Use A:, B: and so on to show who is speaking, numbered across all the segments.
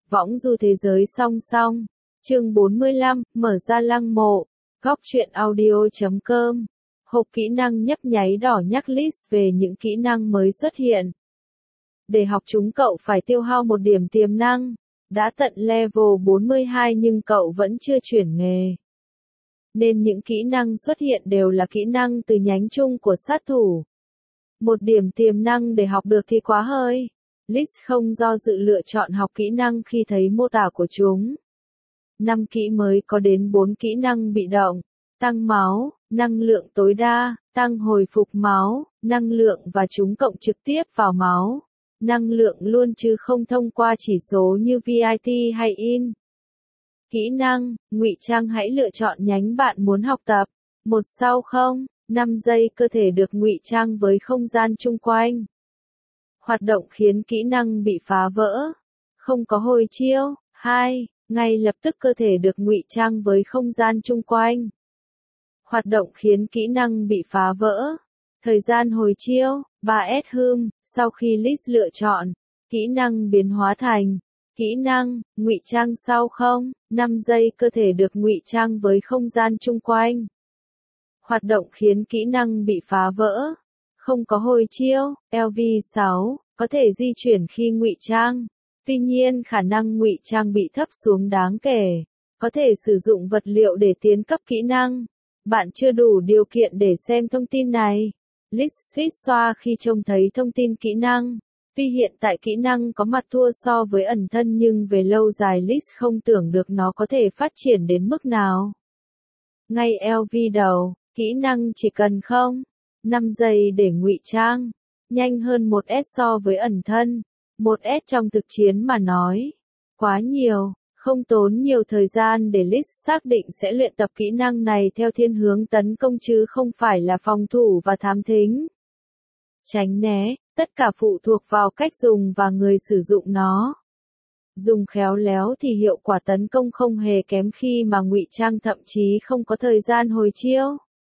A: Võng du thế giới song song. Chương 45, mở ra lăng mộ. Góc truyện audio.com. Hộp kỹ năng nhấp nháy đỏ nhắc list về những kỹ năng mới xuất hiện. Để học chúng cậu phải tiêu hao một điểm tiềm năng. Đã tận level 42 nhưng cậu vẫn chưa chuyển nghề. Nên những kỹ năng xuất hiện đều là kỹ năng từ nhánh chung của sát thủ. Một điểm tiềm năng để học được thì quá hơi. List không do dự lựa chọn học kỹ năng khi thấy mô tả của chúng. 5 kỹ mới có đến 4 kỹ năng bị động, tăng máu, năng lượng tối đa, tăng hồi phục máu, năng lượng và chúng cộng trực tiếp vào máu. Năng lượng luôn chứ không thông qua chỉ số như VIT hay IN. Kỹ năng, ngụy trang hãy lựa chọn nhánh bạn muốn học tập. Một sau 5 giây cơ thể được ngụy trang với không gian chung quanh. Hoạt động khiến kỹ năng bị phá vỡ. Không có hồi chiêu. 2. Ngay lập tức cơ thể được ngụy trang với không gian chung quanh. Hoạt động khiến kỹ năng bị phá vỡ. Thời gian hồi chiêu. 3S hum. Sau khi list lựa chọn, kỹ năng biến hóa thành. Kỹ năng, ngụy trang sau 5 giây cơ thể được ngụy trang với không gian chung quanh. Hoạt động khiến kỹ năng bị phá vỡ. Không có hồi chiêu. LV6, có thể di chuyển khi ngụy trang. Tuy nhiên khả năng ngụy trang bị thấp xuống đáng kể. Có thể sử dụng vật liệu để tiến cấp kỹ năng. Bạn chưa đủ điều kiện để xem thông tin này. List suýt xoa khi trông thấy thông tin kỹ năng. Tuy hiện tại kỹ năng có mặt thua so với ẩn thân nhưng về lâu dài List không tưởng được nó có thể phát triển đến mức nào. Ngay LV đầu, kỹ năng chỉ cần 5 giây để ngụy trang. Nhanh hơn 1S so với ẩn thân. 1S trong thực chiến mà nói. Quá nhiều, không tốn nhiều thời gian để List xác định sẽ luyện tập kỹ năng này theo thiên hướng tấn công chứ không phải là phòng thủ và thám thính. Tránh né, tất cả phụ thuộc vào cách dùng và người sử dụng nó. Dùng khéo léo thì hiệu quả tấn công không hề kém khi mà ngụy trang thậm chí không có thời gian hồi chiêu.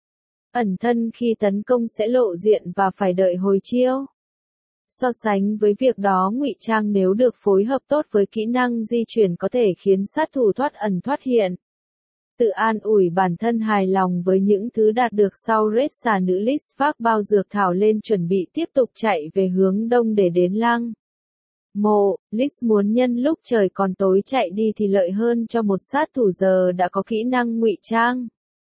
A: Ẩn thân khi tấn công sẽ lộ diện và phải đợi hồi chiêu. So sánh với việc đó ngụy trang nếu được phối hợp tốt với kỹ năng di chuyển có thể khiến sát thủ thoát ẩn thoát hiện. Tự an ủi bản thân hài lòng với những thứ đạt được sau raid xà nữ List vác bao dược thảo lên chuẩn bị tiếp tục chạy về hướng đông để đến lăng mộ. List muốn nhân lúc trời còn tối chạy đi thì lợi hơn cho một sát thủ giờ đã có kỹ năng ngụy trang.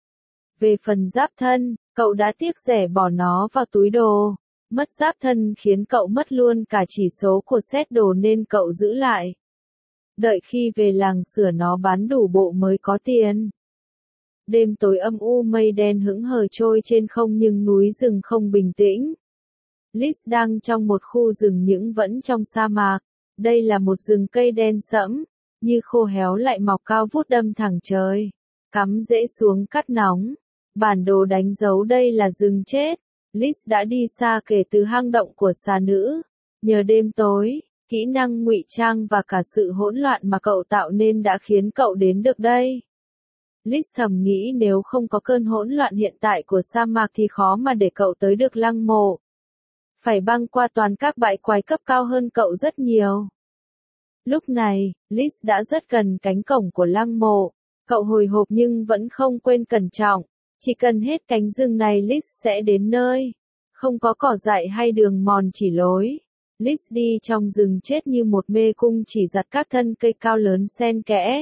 A: Về phần giáp thân, cậu đã tiếc rẻ bỏ nó vào túi đồ. Mất giáp thân khiến cậu mất luôn cả chỉ số của set đồ nên cậu giữ lại. Đợi khi về làng sửa nó bán đủ bộ mới có tiền. Đêm tối âm u mây đen hững hờ trôi trên không nhưng núi rừng không bình tĩnh. List đang trong một khu rừng những vẫn trong sa mạc. Đây là một rừng cây đen sẫm, như khô héo lại mọc cao vút đâm thẳng trời. Cắm rễ xuống cắt nóng. Bản đồ đánh dấu đây là rừng chết. List đã đi xa kể từ hang động của xà nữ. Nhờ đêm tối, kỹ năng ngụy trang và cả sự hỗn loạn mà cậu tạo nên đã khiến cậu đến được đây. List thầm nghĩ nếu không có cơn hỗn loạn hiện tại của sa mạc thì khó mà để cậu tới được lăng mộ. Phải băng qua toàn các bãi quái cấp cao hơn cậu rất nhiều. Lúc này, List đã rất gần cánh cổng của lăng mộ. Cậu hồi hộp nhưng vẫn không quên cẩn trọng. Chỉ cần hết cánh rừng này List sẽ đến nơi. Không có cỏ dại hay đường mòn chỉ lối. List đi trong rừng chết như một mê cung chỉ giặt các thân cây cao lớn xen kẽ.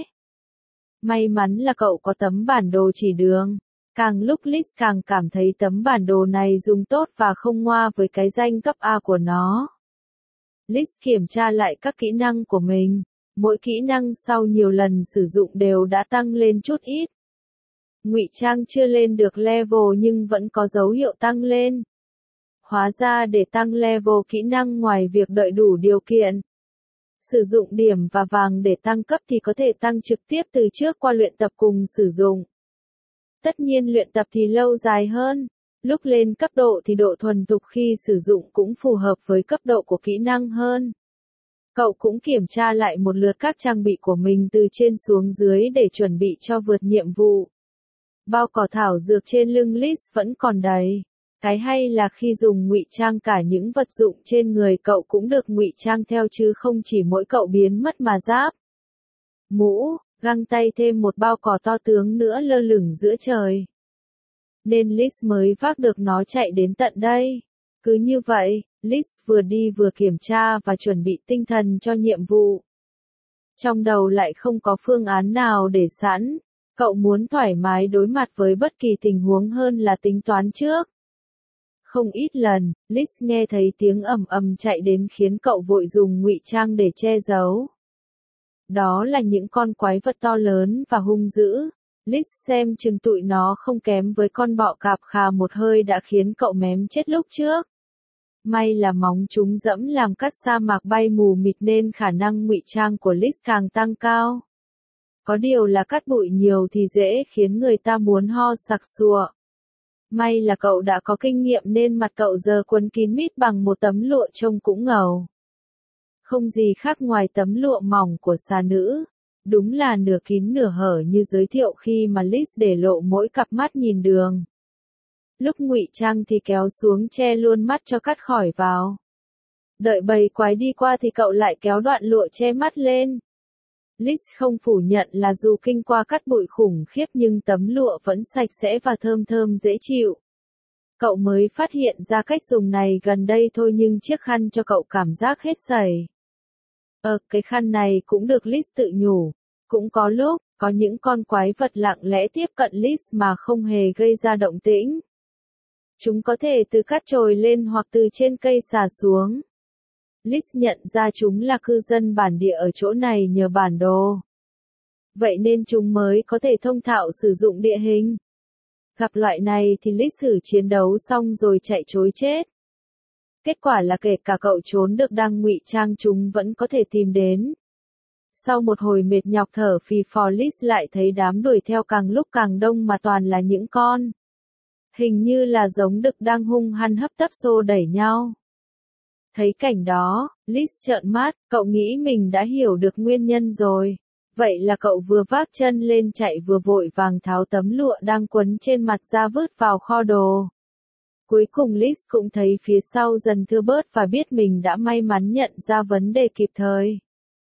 A: May mắn là cậu có tấm bản đồ chỉ đường. Càng lúc List càng cảm thấy tấm bản đồ này dùng tốt và không ngoa với cái danh cấp A của nó. List kiểm tra lại các kỹ năng của mình. Mỗi kỹ năng sau nhiều lần sử dụng đều đã tăng lên chút ít. Ngụy trang chưa lên được level nhưng vẫn có dấu hiệu tăng lên. Hóa ra để tăng level kỹ năng ngoài việc đợi đủ điều kiện. Sử dụng điểm và vàng để tăng cấp thì có thể tăng trực tiếp từ trước qua luyện tập cùng sử dụng. Tất nhiên luyện tập thì lâu dài hơn. Lúc lên cấp độ thì độ thuần thục khi sử dụng cũng phù hợp với cấp độ của kỹ năng hơn. Cậu cũng kiểm tra lại một lượt các trang bị của mình từ trên xuống dưới để chuẩn bị cho vượt nhiệm vụ. Bao cỏ thảo dược trên lưng List vẫn còn đầy. Cái hay là khi dùng ngụy trang cả những vật dụng trên người cậu cũng được ngụy trang theo chứ không chỉ mỗi cậu biến mất mà giáp. mũ, găng tay thêm một bao cỏ to tướng nữa lơ lửng giữa trời. Nên Liz mới vác được nó chạy đến tận đây. Cứ như vậy, Liz vừa đi vừa kiểm tra và chuẩn bị tinh thần cho nhiệm vụ. Trong đầu lại không có phương án nào để sẵn. Cậu muốn thoải mái đối mặt với bất kỳ tình huống hơn là tính toán trước. Không ít lần, Liz nghe thấy tiếng ầm ầm chạy đến khiến cậu vội dùng ngụy trang để che giấu. Đó là những con quái vật to lớn và hung dữ. Liz xem chừng tụi nó không kém với con bọ cạp khà một hơi đã khiến cậu mém chết lúc trước. May là móng chúng dẫm làm cát sa mạc bay mù mịt nên khả năng ngụy trang của Liz càng tăng cao. Có điều là cát bụi nhiều thì dễ khiến người ta muốn ho sặc sụa. May là cậu đã có kinh nghiệm nên mặt cậu giờ quấn kín mít bằng một tấm lụa trông cũng ngầu. Không gì khác ngoài tấm lụa mỏng của xà nữ. Đúng là nửa kín nửa hở như giới thiệu khi mà Liz để lộ mỗi cặp mắt nhìn đường. Lúc ngụy trang thì kéo xuống che luôn mắt cho cát khỏi vào. Đợi bầy quái đi qua thì cậu lại kéo đoạn lụa che mắt lên. Liz không phủ nhận là dù kinh qua cát bụi khủng khiếp nhưng tấm lụa vẫn sạch sẽ và thơm thơm dễ chịu. Cậu mới phát hiện ra cách dùng này gần đây thôi nhưng chiếc khăn cho cậu cảm giác hết sảy. Cái khăn này cũng được Liz tự nhủ. Cũng có lúc, có những con quái vật lặng lẽ tiếp cận Liz mà không hề gây ra động tĩnh. Chúng có thể từ cát trồi lên hoặc từ trên cây xà xuống. Liz nhận ra chúng là cư dân bản địa ở chỗ này nhờ bản đồ. Vậy nên chúng mới có thể thông thạo sử dụng địa hình. Gặp loại này thì Liz thử chiến đấu xong rồi chạy trối chết. Kết quả là kể cả cậu trốn được đang ngụy trang chúng vẫn có thể tìm đến. Sau một hồi mệt nhọc thở phì phò Liz lại thấy đám đuổi theo càng lúc càng đông mà toàn là những con. Hình như là giống đực đang hung hăng hấp tấp xô đẩy nhau. Thấy cảnh đó, Liz trợn mắt, cậu nghĩ mình đã hiểu được nguyên nhân rồi. Vậy là cậu vừa vác chân lên chạy vừa vội vàng tháo tấm lụa đang quấn trên mặt ra vứt vào kho đồ. Cuối cùng Liz cũng thấy phía sau dần thưa bớt và biết mình đã may mắn nhận ra vấn đề kịp thời.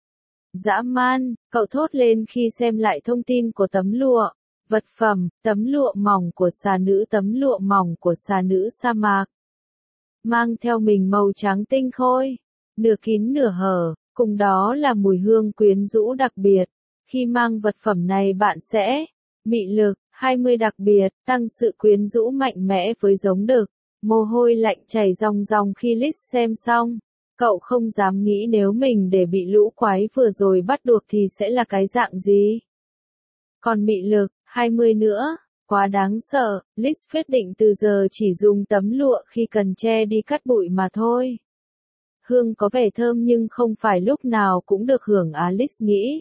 A: Dã man, cậu thốt lên khi xem lại thông tin của tấm lụa. Vật phẩm, tấm lụa mỏng của xà nữ, tấm lụa mỏng của xà nữ sa mạc. Mang theo mình màu trắng tinh khôi, nửa kín nửa hở, cùng đó là mùi hương quyến rũ đặc biệt. Khi mang vật phẩm này bạn sẽ mị lực 20 đặc biệt, tăng sự quyến rũ mạnh mẽ với giống đực. Mồ hôi lạnh chảy ròng ròng khi Liz xem xong. Cậu không dám nghĩ nếu mình để bị lũ quái vừa rồi bắt được thì sẽ là cái dạng gì. Còn mị lực 20 nữa, quá đáng sợ. Liz quyết định từ giờ chỉ dùng tấm lụa khi cần che đi cát bụi mà thôi. Hương có vẻ thơm nhưng không phải lúc nào cũng được hưởng Liz nghĩ.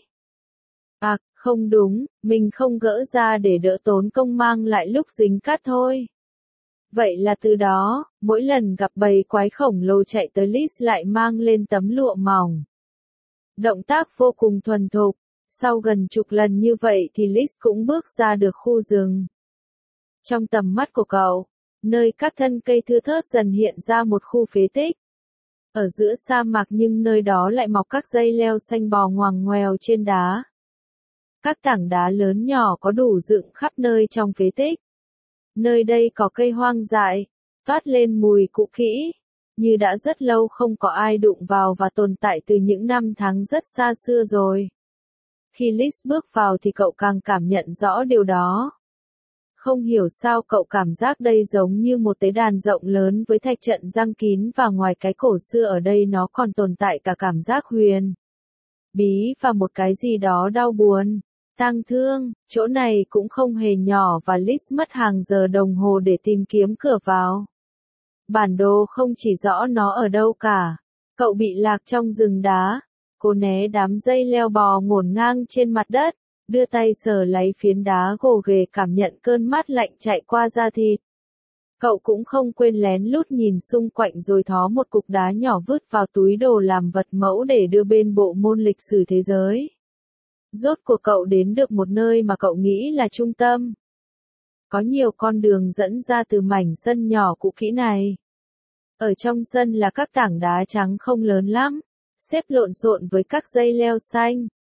A: Không đúng, mình không gỡ ra để đỡ tốn công mang lại lúc dính cát thôi. Vậy là từ đó, mỗi lần gặp bầy quái khổng lồ chạy tới Liz lại mang lên tấm lụa mỏng. Động tác vô cùng thuần thục, sau gần chục lần như vậy thì Liz cũng bước ra được khu rừng. Trong tầm mắt của cậu, nơi các thân cây thưa thớt dần hiện ra một khu phế tích. Ở giữa sa mạc nhưng nơi đó lại mọc các dây leo xanh bò ngoằng ngoèo trên đá. Các tảng đá lớn nhỏ có đủ dựng khắp nơi trong phế tích. Nơi đây có cây hoang dại, toát lên mùi cũ kỹ, như đã rất lâu không có ai đụng vào và tồn tại từ những năm tháng rất xa xưa rồi. Khi Liz bước vào thì cậu càng cảm nhận rõ điều đó. Không hiểu sao cậu cảm giác đây giống như một tế đàn rộng lớn với thạch trận răng kín và ngoài cái cổ xưa ở đây nó còn tồn tại cả cảm giác huyền bí và một cái gì đó đau buồn. Tang thương, chỗ này cũng không hề nhỏ và Liz mất hàng giờ đồng hồ để tìm kiếm cửa vào. Bản đồ không chỉ rõ nó ở đâu cả. Cậu bị lạc trong rừng đá. Cô né đám dây leo bò ngổn ngang trên mặt đất, đưa tay sờ lấy phiến đá gồ ghề cảm nhận cơn mát lạnh chạy qua da thịt. Cậu cũng không quên lén lút nhìn xung quanh rồi thó một cục đá nhỏ vứt vào túi đồ làm vật mẫu để đưa bên bộ môn lịch sử thế giới. Rốt cuộc cậu đến được một nơi mà cậu nghĩ là trung tâm. Có nhiều con đường dẫn ra từ mảnh sân nhỏ cũ kỹ này. Ở trong sân là các tảng đá trắng không lớn lắm, xếp lộn xộn với các dây leo xanh.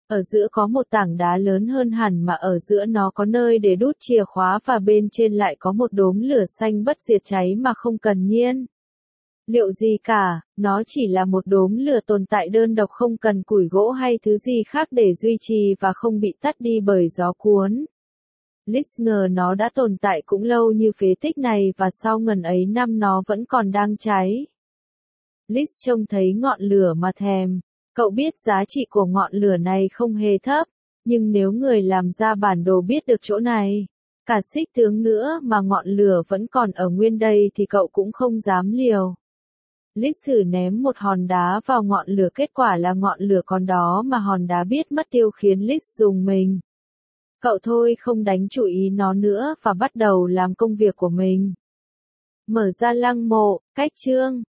A: Ở giữa có một tảng đá lớn hơn hẳn mà ở giữa nó có nơi để đút chìa khóa và bên trên lại có một đốm lửa xanh bất diệt cháy mà không cần nhiên liệu gì cả, nó chỉ là một đốm lửa tồn tại đơn độc không cần củi gỗ hay thứ gì khác để duy trì và không bị tắt đi bởi gió cuốn. Liz ngờ nó đã tồn tại cũng lâu như phế tích này và sau ngần ấy năm nó vẫn còn đang cháy. Liz trông thấy ngọn lửa mà thèm. Cậu biết giá trị của ngọn lửa này không hề thấp, nhưng nếu người làm ra bản đồ biết được chỗ này, cả xích tướng nữa mà ngọn lửa vẫn còn ở nguyên đây thì cậu cũng không dám liều. Liz thử ném một hòn đá vào ngọn lửa, kết quả là ngọn lửa còn đó mà hòn đá biết mất tiêu khiến Liz rùng mình. Cậu thôi không đánh chú ý nó nữa và bắt đầu làm công việc của mình. Mở ra lăng mộ, cách chương.